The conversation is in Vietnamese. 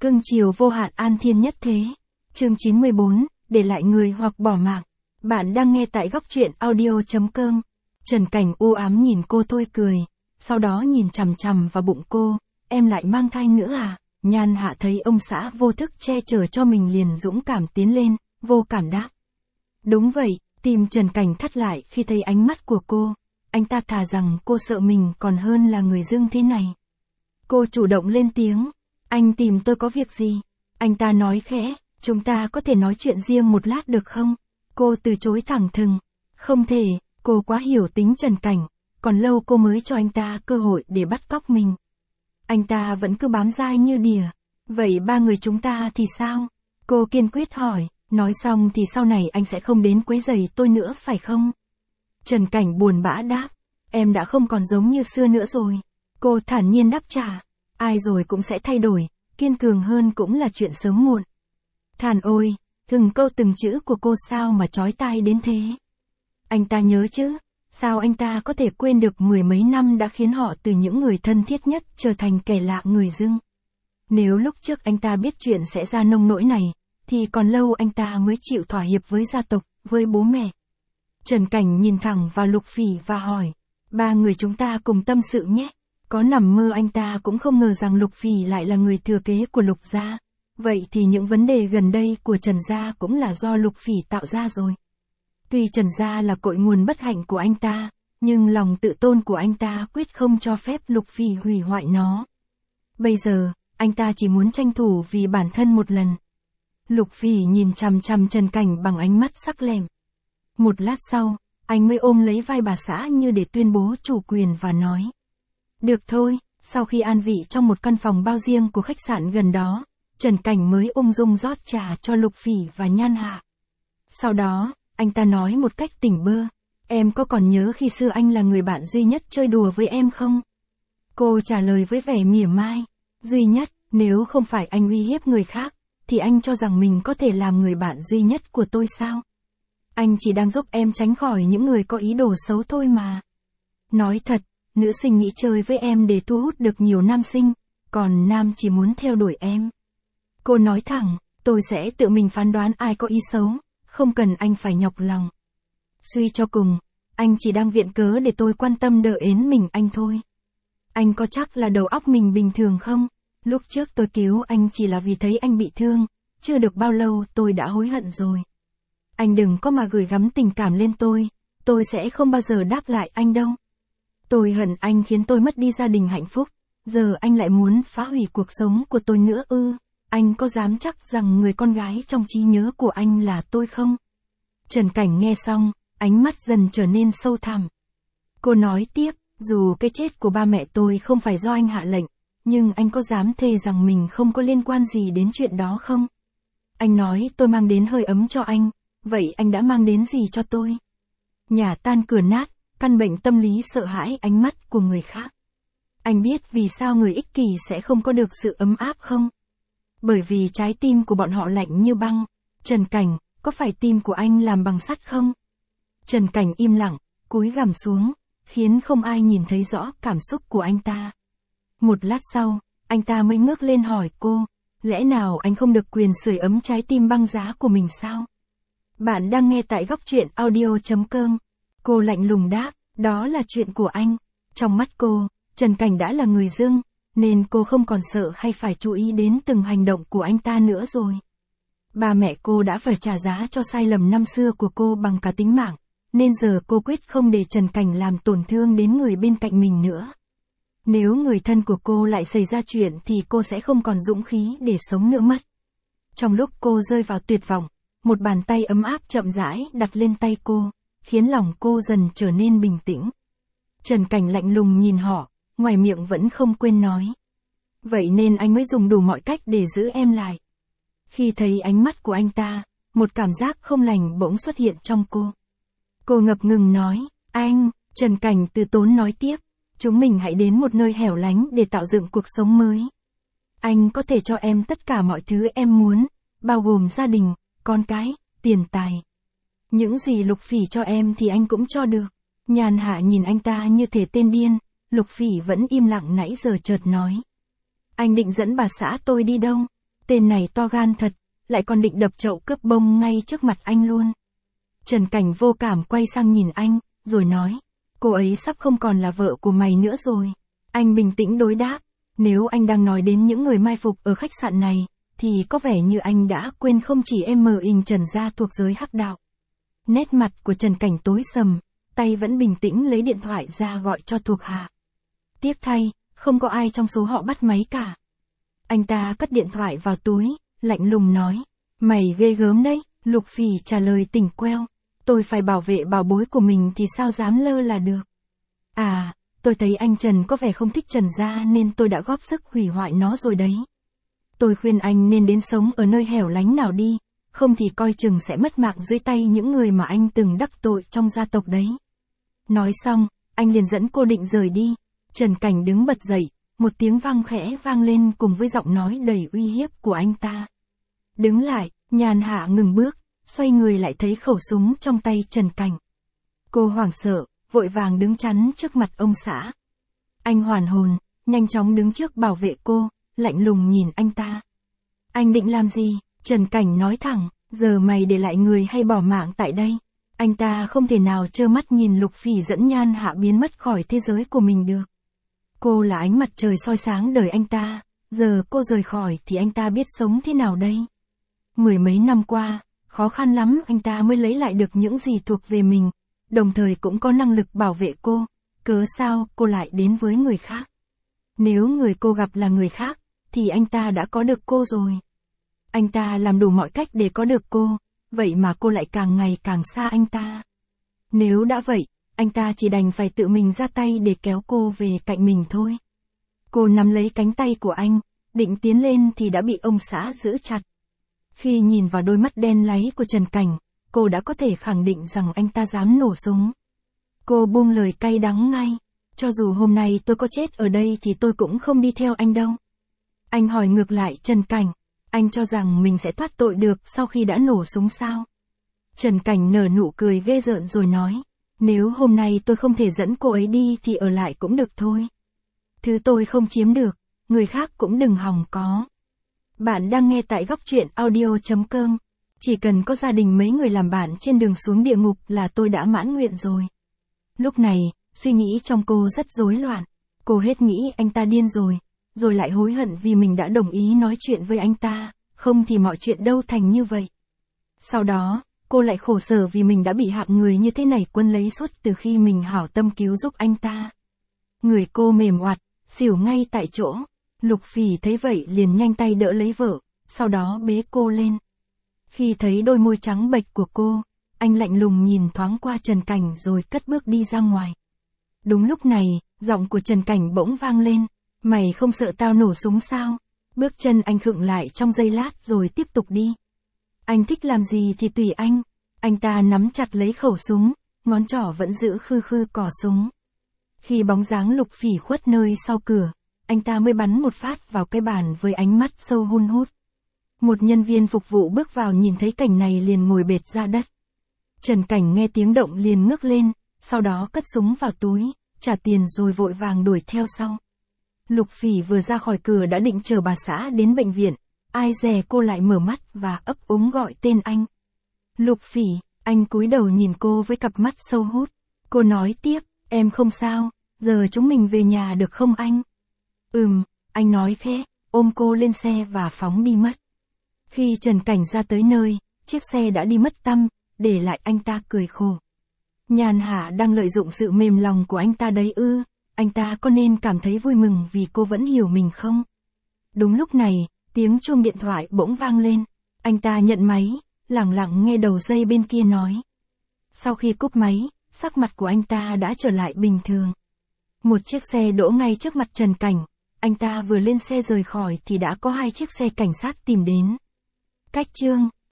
Cưng chiều vô hạn an thiên nhất thế. Chương 94, để lại người hoặc bỏ mạng. Bạn đang nghe tại góc truyện audio.com. Trần Cảnh u ám nhìn cô thôi cười, sau đó nhìn chằm chằm vào bụng cô, em lại mang thai nữa à? Nhan Hạ thấy ông xã vô thức che chở cho mình liền dũng cảm tiến lên, vô cảm đáp. Đúng vậy, tim Trần Cảnh thắt lại khi thấy ánh mắt của cô, anh ta thà rằng cô sợ mình còn hơn là người dưng thế này. Cô chủ động lên tiếng, anh tìm tôi có việc gì? Anh ta nói khẽ, chúng ta có thể nói chuyện riêng một lát được không? Cô từ chối thẳng thừng, không thể, cô quá hiểu tính Trần Cảnh, còn lâu cô mới cho anh ta cơ hội để bắt cóc mình. Anh ta vẫn cứ bám dai như đỉa, vậy ba người chúng ta thì sao? Cô kiên quyết hỏi, nói xong thì sau này anh sẽ không đến quấy rầy tôi nữa phải không? Trần Cảnh buồn bã đáp, em đã không còn giống như xưa nữa rồi. Cô thản nhiên đáp trả, ai rồi cũng sẽ thay đổi, kiên cường hơn cũng là chuyện sớm muộn. Thản ôi, từng câu từng chữ của cô sao mà chói tai đến thế. Anh ta nhớ chứ, sao anh ta có thể quên được mười mấy năm đã khiến họ từ những người thân thiết nhất trở thành kẻ lạ người dưng. Nếu lúc trước anh ta biết chuyện sẽ ra nông nỗi này, thì còn lâu anh ta mới chịu thỏa hiệp với gia tộc, với bố mẹ. Trần Cảnh nhìn thẳng vào Lục Phỉ và hỏi, ba người chúng ta cùng tâm sự nhé. Có nằm mơ anh ta cũng không ngờ rằng Lục Phỉ lại là người thừa kế của Lục gia. Vậy thì những vấn đề gần đây của Trần gia cũng là do Lục Phỉ tạo ra rồi. Tuy Trần gia là cội nguồn bất hạnh của anh ta, nhưng lòng tự tôn của anh ta quyết không cho phép Lục Phỉ hủy hoại nó. Bây giờ, anh ta chỉ muốn tranh thủ vì bản thân một lần. Lục Phỉ nhìn chằm chằm Trần Cảnh bằng ánh mắt sắc lẻm. Một lát sau, anh mới ôm lấy vai bà xã như để tuyên bố chủ quyền và nói. Được thôi, sau khi an vị trong một căn phòng bao riêng của khách sạn gần đó, Trần Cảnh mới ung dung rót trà cho Lục Phỉ và Nhan Hạ. Sau đó, anh ta nói một cách tỉnh bơ, em có còn nhớ khi xưa anh là người bạn duy nhất chơi đùa với em không? Cô trả lời với vẻ mỉa mai, duy nhất, nếu không phải anh uy hiếp người khác, thì anh cho rằng mình có thể làm người bạn duy nhất của tôi sao? Anh chỉ đang giúp em tránh khỏi những người có ý đồ xấu thôi mà. Nói thật, nữ sinh nghĩ chơi với em để thu hút được nhiều nam sinh, còn nam chỉ muốn theo đuổi em. Cô nói thẳng, tôi sẽ tự mình phán đoán ai có ý xấu, không cần anh phải nhọc lòng. Suy cho cùng, anh chỉ đang viện cớ để tôi quan tâm đỡ ến mình anh thôi. Anh có chắc là đầu óc mình bình thường không? Lúc trước tôi cứu anh chỉ là vì thấy anh bị thương, chưa được bao lâu tôi đã hối hận rồi. Anh đừng có mà gửi gắm tình cảm lên tôi sẽ không bao giờ đáp lại anh đâu. Tôi hận anh khiến tôi mất đi gia đình hạnh phúc, giờ anh lại muốn phá hủy cuộc sống của tôi nữa ư? Anh có dám chắc rằng người con gái trong trí nhớ của anh là tôi không? Trần Cảnh nghe xong, ánh mắt dần trở nên sâu thẳm. Cô nói tiếp, dù cái chết của ba mẹ tôi không phải do anh hạ lệnh, nhưng anh có dám thề rằng mình không có liên quan gì đến chuyện đó không? Anh nói tôi mang đến hơi ấm cho anh, vậy anh đã mang đến gì cho tôi? Nhà tan cửa nát, căn bệnh tâm lý sợ hãi ánh mắt của người khác. Anh biết vì sao người ích kỷ sẽ không có được sự ấm áp không? Bởi vì trái tim của bọn họ lạnh như băng. Trần Cảnh, có phải tim của anh làm bằng sắt không? Trần Cảnh im lặng, cúi gằm xuống, khiến không ai nhìn thấy rõ cảm xúc của anh ta. Một lát sau, anh ta mới ngước lên hỏi cô, lẽ nào anh không được quyền sưởi ấm trái tim băng giá của mình sao? Bạn đang nghe tại góc truyện audio.com. Cô lạnh lùng đáp, đó là chuyện của anh. Trong mắt cô, Trần Cảnh đã là người dưng, nên cô không còn sợ hay phải chú ý đến từng hành động của anh ta nữa rồi. Ba mẹ cô đã phải trả giá cho sai lầm năm xưa của cô bằng cả tính mạng, nên giờ cô quyết không để Trần Cảnh làm tổn thương đến người bên cạnh mình nữa. Nếu người thân của cô lại xảy ra chuyện thì cô sẽ không còn dũng khí để sống nữa mất. Trong lúc cô rơi vào tuyệt vọng, một bàn tay ấm áp chậm rãi đặt lên tay cô, khiến lòng cô dần trở nên bình tĩnh. Trần Cảnh lạnh lùng nhìn họ, ngoài miệng vẫn không quên nói. Vậy nên anh mới dùng đủ mọi cách để giữ em lại. Khi thấy ánh mắt của anh ta, một cảm giác không lành bỗng xuất hiện trong cô. Cô ngập ngừng nói, anh, Trần Cảnh từ tốn nói tiếp, chúng mình hãy đến một nơi hẻo lánh để tạo dựng cuộc sống mới. Anh có thể cho em tất cả mọi thứ em muốn, bao gồm gia đình, con cái, tiền tài. Những gì Lục Phỉ cho em thì anh cũng cho được. Nhan Hạ nhìn anh ta như thể tên điên, Lục Phỉ vẫn im lặng nãy giờ chợt nói. Anh định dẫn bà xã tôi đi đâu? Tên này to gan thật, lại còn định đập chậu cướp bông ngay trước mặt anh luôn. Trần Cảnh vô cảm quay sang nhìn anh, rồi nói, cô ấy sắp không còn là vợ của mày nữa rồi. Anh bình tĩnh đối đáp, nếu anh đang nói đến những người mai phục ở khách sạn này, thì có vẻ như anh đã quên không chỉ em mờ hình Trần gia thuộc giới hắc đạo. Nét mặt của Trần Cảnh tối sầm, tay vẫn bình tĩnh lấy điện thoại ra gọi cho thuộc hạ. Tiếc thay, không có ai trong số họ bắt máy cả. Anh ta cất điện thoại vào túi, lạnh lùng nói, mày ghê gớm đấy. Lục Phỉ trả lời tỉnh queo, tôi phải bảo vệ bảo bối của mình thì sao dám lơ là được. À, tôi thấy anh Trần có vẻ không thích Trần gia nên tôi đã góp sức hủy hoại nó rồi đấy. Tôi khuyên anh nên đến sống ở nơi hẻo lánh nào đi, không thì coi chừng sẽ mất mạng dưới tay những người mà anh từng đắc tội trong gia tộc đấy. Nói xong, anh liền dẫn cô định rời đi. Trần Cảnh đứng bật dậy, một tiếng vang khẽ vang lên cùng với giọng nói đầy uy hiếp của anh ta. Đứng lại, Nhàn Hạ ngừng bước, xoay người lại thấy khẩu súng trong tay Trần Cảnh. Cô hoảng sợ, vội vàng đứng chắn trước mặt ông xã. Anh hoàn hồn, nhanh chóng đứng trước bảo vệ cô, lạnh lùng nhìn anh ta. Anh định làm gì? Trần Cảnh nói thẳng, giờ mày để lại người hay bỏ mạng tại đây? Anh ta không thể nào trơ mắt nhìn Lục Phỉ dẫn Nhan Hạ biến mất khỏi thế giới của mình được. Cô là ánh mặt trời soi sáng đời anh ta, giờ cô rời khỏi thì anh ta biết sống thế nào đây? Mười mấy năm qua, khó khăn lắm anh ta mới lấy lại được những gì thuộc về mình, đồng thời cũng có năng lực bảo vệ cô, cớ sao cô lại đến với người khác? Nếu người cô gặp là người khác, thì anh ta đã có được cô rồi. Anh ta làm đủ mọi cách để có được cô, vậy mà cô lại càng ngày càng xa anh ta. Nếu đã vậy, anh ta chỉ đành phải tự mình ra tay để kéo cô về cạnh mình thôi. Cô nắm lấy cánh tay của anh, định tiến lên thì đã bị ông xã giữ chặt. Khi nhìn vào đôi mắt đen láy của Trần Cảnh, cô đã có thể khẳng định rằng anh ta dám nổ súng. Cô buông lời cay đắng ngay, cho dù hôm nay tôi có chết ở đây thì tôi cũng không đi theo anh đâu. Anh hỏi ngược lại Trần Cảnh, anh cho rằng mình sẽ thoát tội được sau khi đã nổ súng sao? Trần Cảnh nở nụ cười ghê rợn rồi nói, nếu hôm nay tôi không thể dẫn cô ấy đi thì ở lại cũng được thôi. Thứ tôi không chiếm được, người khác cũng đừng hòng có. Bạn đang nghe tại góc truyện audio.com. Chỉ cần có gia đình mấy người làm bạn trên đường xuống địa ngục là tôi đã mãn nguyện rồi. Lúc này, suy nghĩ trong cô rất rối loạn. Cô hết nghĩ anh ta điên rồi lại hối hận vì mình đã đồng ý nói chuyện với anh ta, không thì mọi chuyện đâu thành như vậy. Sau đó, cô lại khổ sở vì mình đã bị hạng người như thế này quân lấy suốt từ khi mình hảo tâm cứu giúp anh ta. Người cô mềm oặt, xỉu ngay tại chỗ. Lục Phỉ thấy vậy liền nhanh tay đỡ lấy vợ, sau đó bế cô lên. Khi thấy đôi môi trắng bệch của cô, anh lạnh lùng nhìn thoáng qua Trần Cảnh rồi cất bước đi ra ngoài. Đúng lúc này, giọng của Trần Cảnh bỗng vang lên, mày không sợ tao nổ súng sao? Bước chân anh khựng lại trong giây lát rồi tiếp tục đi. Anh thích làm gì thì tùy anh. Anh ta nắm chặt lấy khẩu súng, ngón trỏ vẫn giữ khư khư cò súng. Khi bóng dáng Lục Phỉ khuất nơi sau cửa, anh ta mới bắn một phát vào cái bàn với ánh mắt sâu hun hút. Một nhân viên phục vụ bước vào nhìn thấy cảnh này liền ngồi bệt ra đất. Trần Cảnh nghe tiếng động liền ngước lên, sau đó cất súng vào túi, trả tiền rồi vội vàng đuổi theo sau. Lục Phỉ vừa ra khỏi cửa đã định chờ bà xã đến bệnh viện, ai dè cô lại mở mắt và ấp úng gọi tên anh. Lục Phỉ, anh cúi đầu nhìn cô với cặp mắt sâu hút. Cô nói tiếp, em không sao, giờ chúng mình về nhà được không anh? Anh nói khẽ, ôm cô lên xe và phóng đi mất. Khi Trần Cảnh ra tới nơi, chiếc xe đã đi mất tăm, để lại anh ta cười khổ. Nhàn Hạ đang lợi dụng sự mềm lòng của anh ta đấy ư, anh ta có nên cảm thấy vui mừng vì cô vẫn hiểu mình không? Đúng lúc này, tiếng chuông điện thoại bỗng vang lên, anh ta nhận máy, lẳng lặng nghe đầu dây bên kia nói. Sau khi cúp máy, sắc mặt của anh ta đã trở lại bình thường. Một chiếc xe đỗ ngay trước mặt Trần Cảnh, anh ta vừa lên xe rời khỏi thì đã có 2 chiếc xe cảnh sát tìm đến. Cách chương